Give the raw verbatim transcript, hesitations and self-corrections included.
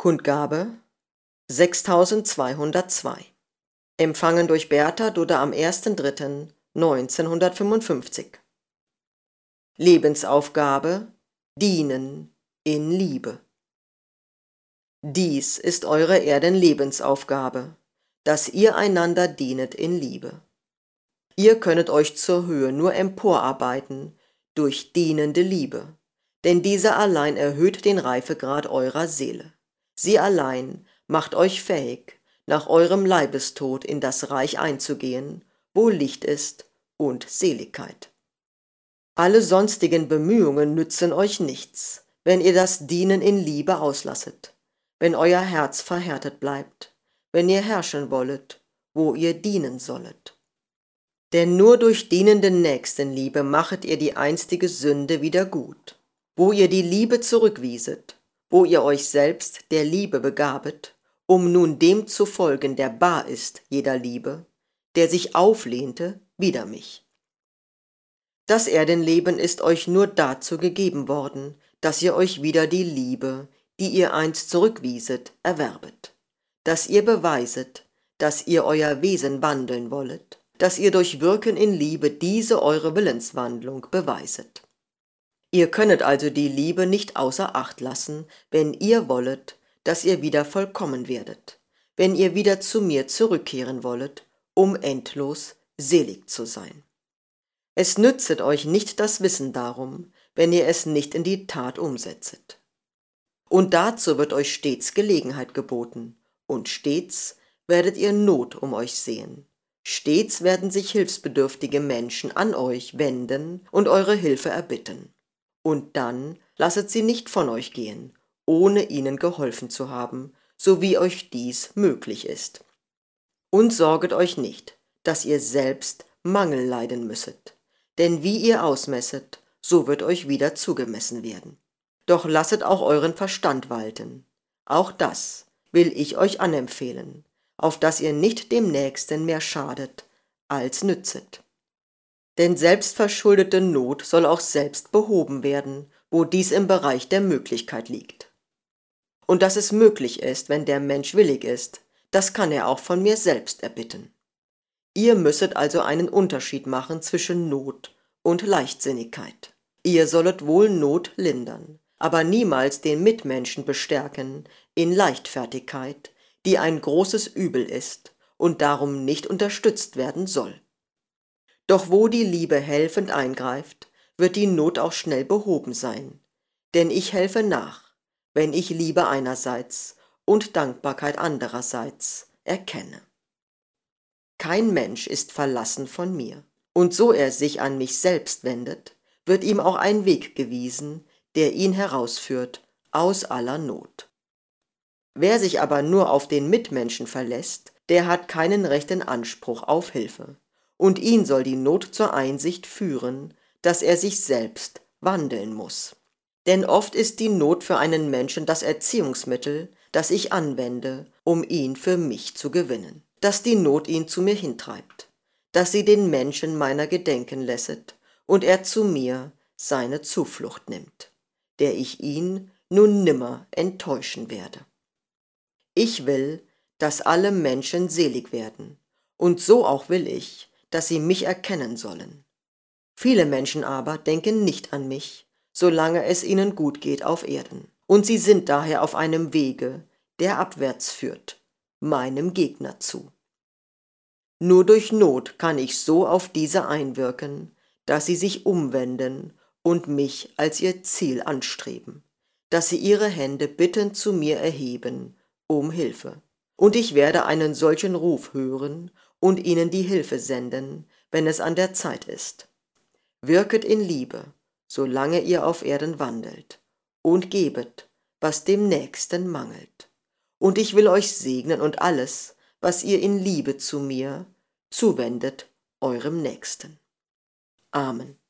Kundgabe sechstausendzweihundertzwei. Empfangen durch Bertha Dudde am ersten dritten neunzehnhundertfünfundfünfzig. Lebensaufgabe: Dienen in Liebe. Dies ist eure Erdenlebensaufgabe, dass ihr einander dienet in Liebe. Ihr könnet euch zur Höhe nur emporarbeiten durch dienende Liebe, denn diese allein erhöht den Reifegrad eurer Seele. Sie allein macht euch fähig, nach eurem Leibestod in das Reich einzugehen, wo Licht ist und Seligkeit. Alle sonstigen Bemühungen nützen euch nichts, wenn ihr das Dienen in Liebe auslasset, wenn euer Herz verhärtet bleibt, wenn ihr herrschen wollet, wo ihr dienen sollet. Denn nur durch dienende Nächstenliebe machet ihr die einstige Sünde wieder gut, wo ihr die Liebe zurückwieset, wo ihr euch selbst der Liebe begabet, um nun dem zu folgen, der bar ist jeder Liebe, der sich auflehnte wider mich. Das Erdenleben ist euch nur dazu gegeben worden, dass ihr euch wieder die Liebe, die ihr einst zurückwieset, erwerbet, dass ihr beweiset, dass ihr euer Wesen wandeln wollet, dass ihr durch Wirken in Liebe diese eure Willenswandlung beweiset. Ihr könnet also die Liebe nicht außer Acht lassen, wenn ihr wollet, dass ihr wieder vollkommen werdet, wenn ihr wieder zu mir zurückkehren wollet, um endlos selig zu sein. Es nützet euch nicht das Wissen darum, wenn ihr es nicht in die Tat umsetzet. Und dazu wird euch stets Gelegenheit geboten, und stets werdet ihr Not um euch sehen. Stets werden sich hilfsbedürftige Menschen an euch wenden und eure Hilfe erbitten. Und dann lasset sie nicht von euch gehen, ohne ihnen geholfen zu haben, so wie euch dies möglich ist. Und sorget euch nicht, dass ihr selbst Mangel leiden müsset, denn wie ihr ausmesset, so wird euch wieder zugemessen werden. Doch lasset auch euren Verstand walten. Auch das will ich euch anempfehlen, auf dass ihr nicht dem Nächsten mehr schadet, als nützet. Denn selbstverschuldete Not soll auch selbst behoben werden, wo dies im Bereich der Möglichkeit liegt. Und dass es möglich ist, wenn der Mensch willig ist, das kann er auch von mir selbst erbitten. Ihr müsset also einen Unterschied machen zwischen Not und Leichtsinnigkeit. Ihr sollet wohl Not lindern, aber niemals den Mitmenschen bestärken in Leichtfertigkeit, die ein großes Übel ist und darum nicht unterstützt werden soll. Doch wo die Liebe helfend eingreift, wird die Not auch schnell behoben sein, denn ich helfe nach, wenn ich Liebe einerseits und Dankbarkeit andererseits erkenne. Kein Mensch ist verlassen von mir, und so er sich an mich selbst wendet, wird ihm auch ein Weg gewiesen, der ihn herausführt aus aller Not. Wer sich aber nur auf den Mitmenschen verlässt, der hat keinen rechten Anspruch auf Hilfe, und ihn soll die Not zur Einsicht führen, dass er sich selbst wandeln muss. Denn oft ist die Not für einen Menschen das Erziehungsmittel, das ich anwende, um ihn für mich zu gewinnen, dass die Not ihn zu mir hintreibt, dass sie den Menschen meiner gedenken lässet und er zu mir seine Zuflucht nimmt, der ich ihn nun nimmer enttäuschen werde. Ich will, dass alle Menschen selig werden, und so auch will ich, dass sie mich erkennen sollen. Viele Menschen aber denken nicht an mich, solange es ihnen gut geht auf Erden, und sie sind daher auf einem Wege, der abwärts führt, meinem Gegner zu. Nur durch Not kann ich so auf diese einwirken, dass sie sich umwenden und mich als ihr Ziel anstreben, dass sie ihre Hände bittend zu mir erheben um Hilfe. Und ich werde einen solchen Ruf hören und ihnen die Hilfe senden, wenn es an der Zeit ist. Wirket in Liebe, solange ihr auf Erden wandelt, und gebet, was dem Nächsten mangelt. Und ich will euch segnen und alles, was ihr in Liebe zu mir zuwendet, eurem Nächsten. Amen.